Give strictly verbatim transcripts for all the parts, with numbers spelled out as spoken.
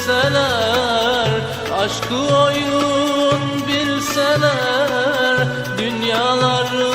deseler, aşkı oyun bilseler, dünyaları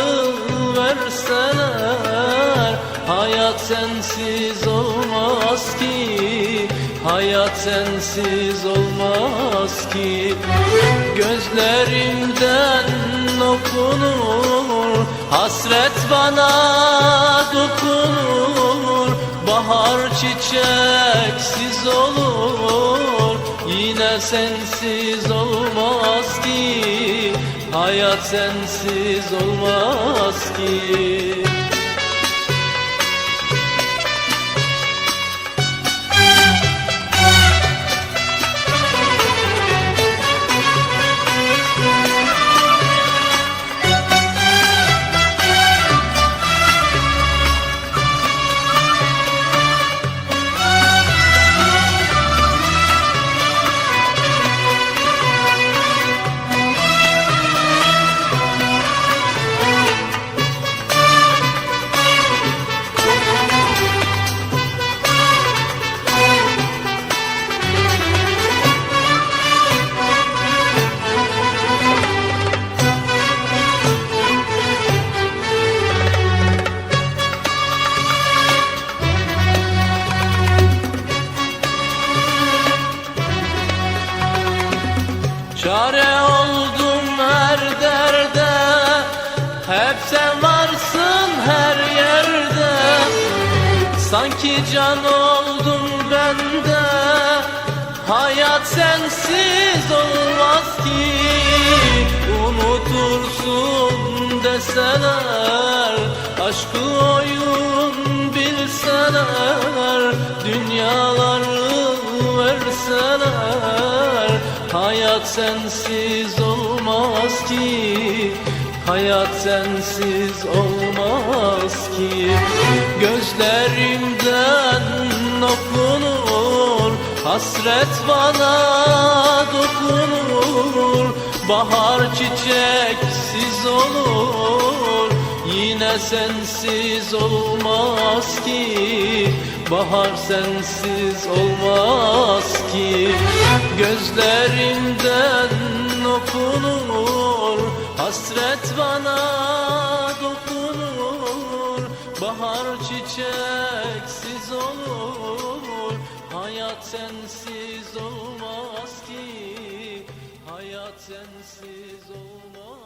verseler, hayat sensiz olmaz ki, hayat sensiz olmaz ki. Gözlerimden okunur, hasret bana dokunur, bahar çiçeksiz olur, yine sensiz olmaz ki, hayat sensiz olmaz ki. Çare oldum her derde, hep sen varsın her yerde. Sanki can oldum bende, hayat sensiz olmaz ki. Unutursun deseler, aşkı oyun bilseler, dünyaları verseler, hayat sensiz olmaz ki, hayat sensiz olmaz ki. Gözlerimden okunur, hasret bana dokunur, bahar çiçeksiz olur, yine sensiz olmaz ki, bahar sensiz olmaz ki. Gözlerimden okunur, hasret bana dokunur, bahar çiçeksiz olur, hayat sensiz olmaz ki, hayat sensiz olmaz.